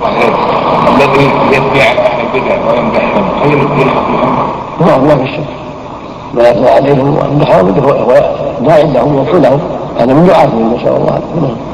الذي يدعي أهل البدع ويمدحهم خير الدين حقيقة؟ ما في الشك ما يطلع عليهم ويمدحهم هو داعي لهم ويدعو لهم، هذا من دعاتهم ما شاء الله.